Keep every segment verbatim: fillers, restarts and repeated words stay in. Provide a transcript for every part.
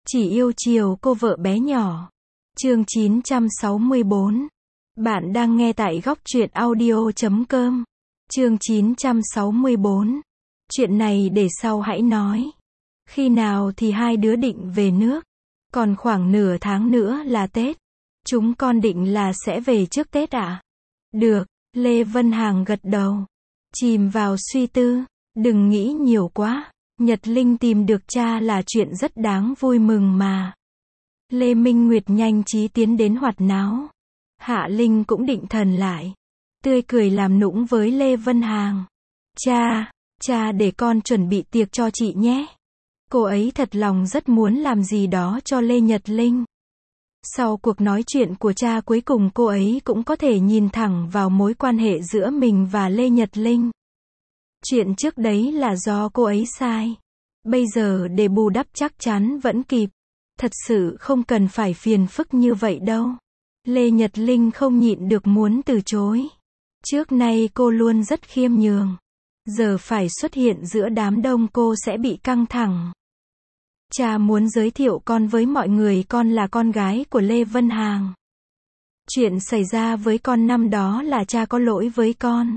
Chỉ yêu chiều cô vợ bé nhỏ. Chương chín trăm sáu mươi bốn. Bạn đang nghe tại góc truyện audio chấm com. Chương chín trăm sáu mươi bốn. Chuyện này để sau hãy nói. Khi nào thì hai đứa định về nước? Còn khoảng nửa tháng nữa là Tết. Chúng con định là sẽ về trước Tết ạ. À? Được, Lê Vân Hằng gật đầu. Chìm vào suy tư. Đừng nghĩ nhiều quá. Nhật Linh tìm được cha là chuyện rất đáng vui mừng mà. Lê Minh Nguyệt nhanh trí tiến đến hoạt náo. Hạ Linh cũng định thần lại. Tươi cười làm nũng với Lê Vân Hằng. Cha, cha để con chuẩn bị tiệc cho chị nhé. Cô ấy thật lòng rất muốn làm gì đó cho Lê Nhật Linh. Sau cuộc nói chuyện của cha cuối cùng cô ấy cũng có thể nhìn thẳng vào mối quan hệ giữa mình và Lê Nhật Linh. Chuyện trước đấy là do cô ấy sai. Bây giờ để bù đắp chắc chắn vẫn kịp. Thật sự không cần phải phiền phức như vậy đâu. Lê Nhật Linh không nhịn được muốn từ chối. Trước nay cô luôn rất khiêm nhường. Giờ phải xuất hiện giữa đám đông cô sẽ bị căng thẳng. Cha muốn giới thiệu con với mọi người, con là con gái của Lê Vân Hằng. Chuyện xảy ra với con năm đó là cha có lỗi với con.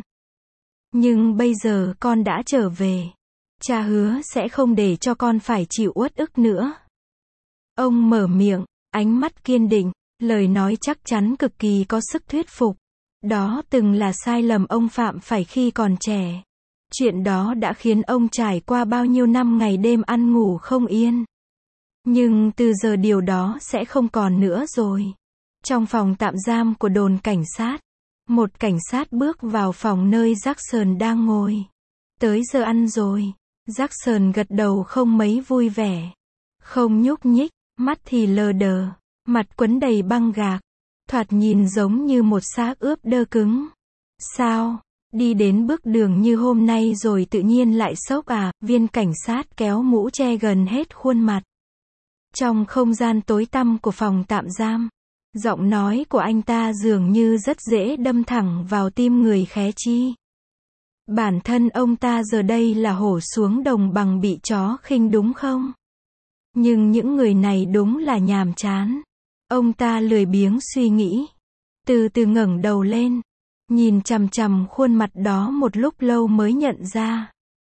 Nhưng bây giờ con đã trở về. Cha hứa sẽ không để cho con phải chịu uất ức nữa. Ông mở miệng, ánh mắt kiên định, lời nói chắc chắn cực kỳ có sức thuyết phục. Đó từng là sai lầm ông phạm phải khi còn trẻ. Chuyện đó đã khiến ông trải qua bao nhiêu năm ngày đêm ăn ngủ không yên. Nhưng từ giờ điều đó sẽ không còn nữa rồi. Trong phòng tạm giam của đồn cảnh sát, một cảnh sát bước vào phòng nơi Jackson đang ngồi. Tới giờ ăn rồi. Jackson gật đầu không mấy vui vẻ. Không nhúc nhích, mắt thì lờ đờ, mặt quấn đầy băng gạc. Thoạt nhìn giống như một xác ướp đơ cứng. Sao? Đi đến bước đường như hôm nay rồi tự nhiên lại sốc à? Viên cảnh sát kéo mũ che gần hết khuôn mặt. Trong không gian tối tăm của phòng tạm giam, giọng nói của anh ta dường như rất dễ đâm thẳng vào tim người khé chi. Bản thân ông ta giờ đây là hổ xuống đồng bằng bị chó khinh đúng không? Nhưng những người này đúng là nhàm chán. Ông ta lười biếng suy nghĩ. Từ từ ngẩng đầu lên. Nhìn chằm chằm khuôn mặt đó một lúc lâu mới nhận ra.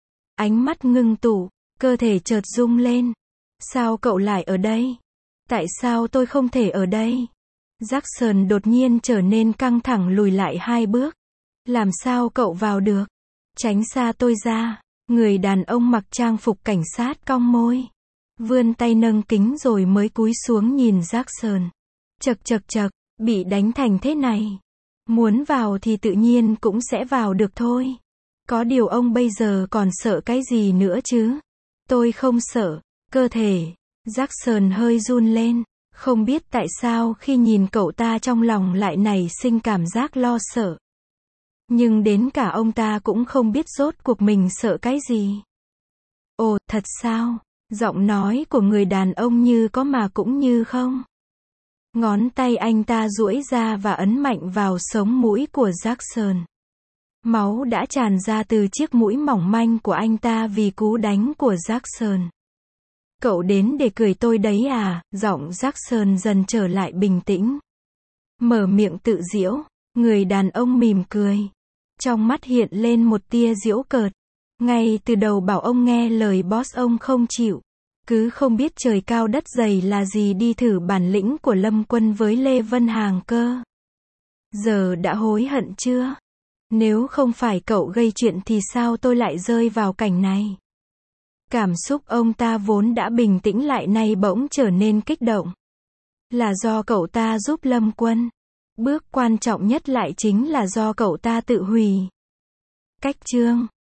Ánh mắt ngưng tụ, cơ thể chợt rung lên. Sao cậu lại ở đây? Tại sao tôi không thể ở đây? Jackson đột nhiên trở nên căng thẳng lùi lại hai bước. Làm sao cậu vào được? Tránh xa tôi ra. Người đàn ông mặc trang phục cảnh sát cong môi. Vươn tay nâng kính rồi mới cúi xuống nhìn Jackson. Chậc chậc chậc, bị đánh thành thế này. Muốn vào thì tự nhiên cũng sẽ vào được thôi. Có điều ông bây giờ còn sợ cái gì nữa chứ? Tôi không sợ. Cơ thể. Jackson hơi run lên. Không biết tại sao khi nhìn cậu ta trong lòng lại nảy sinh cảm giác lo sợ. Nhưng đến cả ông ta cũng không biết rốt cuộc mình sợ cái gì. Ồ, thật sao? Giọng nói của người đàn ông như có mà cũng như không. Ngón tay anh ta duỗi ra và ấn mạnh vào sống mũi của Jackson. Máu đã tràn ra từ chiếc mũi mỏng manh của anh ta vì cú đánh của Jackson. Cậu đến để cười tôi đấy à? Giọng Jackson dần trở lại bình tĩnh. Mở miệng tự giễu. Người đàn ông mỉm cười. Trong mắt hiện lên một tia giễu cợt. Ngay từ đầu bảo ông nghe lời boss ông không chịu. Cứ không biết trời cao đất dày là gì đi thử bản lĩnh của Lâm Quân với Lê Vân Hằng cơ. Giờ đã hối hận chưa? Nếu không phải cậu gây chuyện thì sao tôi lại rơi vào cảnh này? Cảm xúc ông ta vốn đã bình tĩnh lại nay bỗng trở nên kích động. Là do cậu ta giúp Lâm Quân. Bước quan trọng nhất lại chính là do cậu ta tự hủy. Cách chương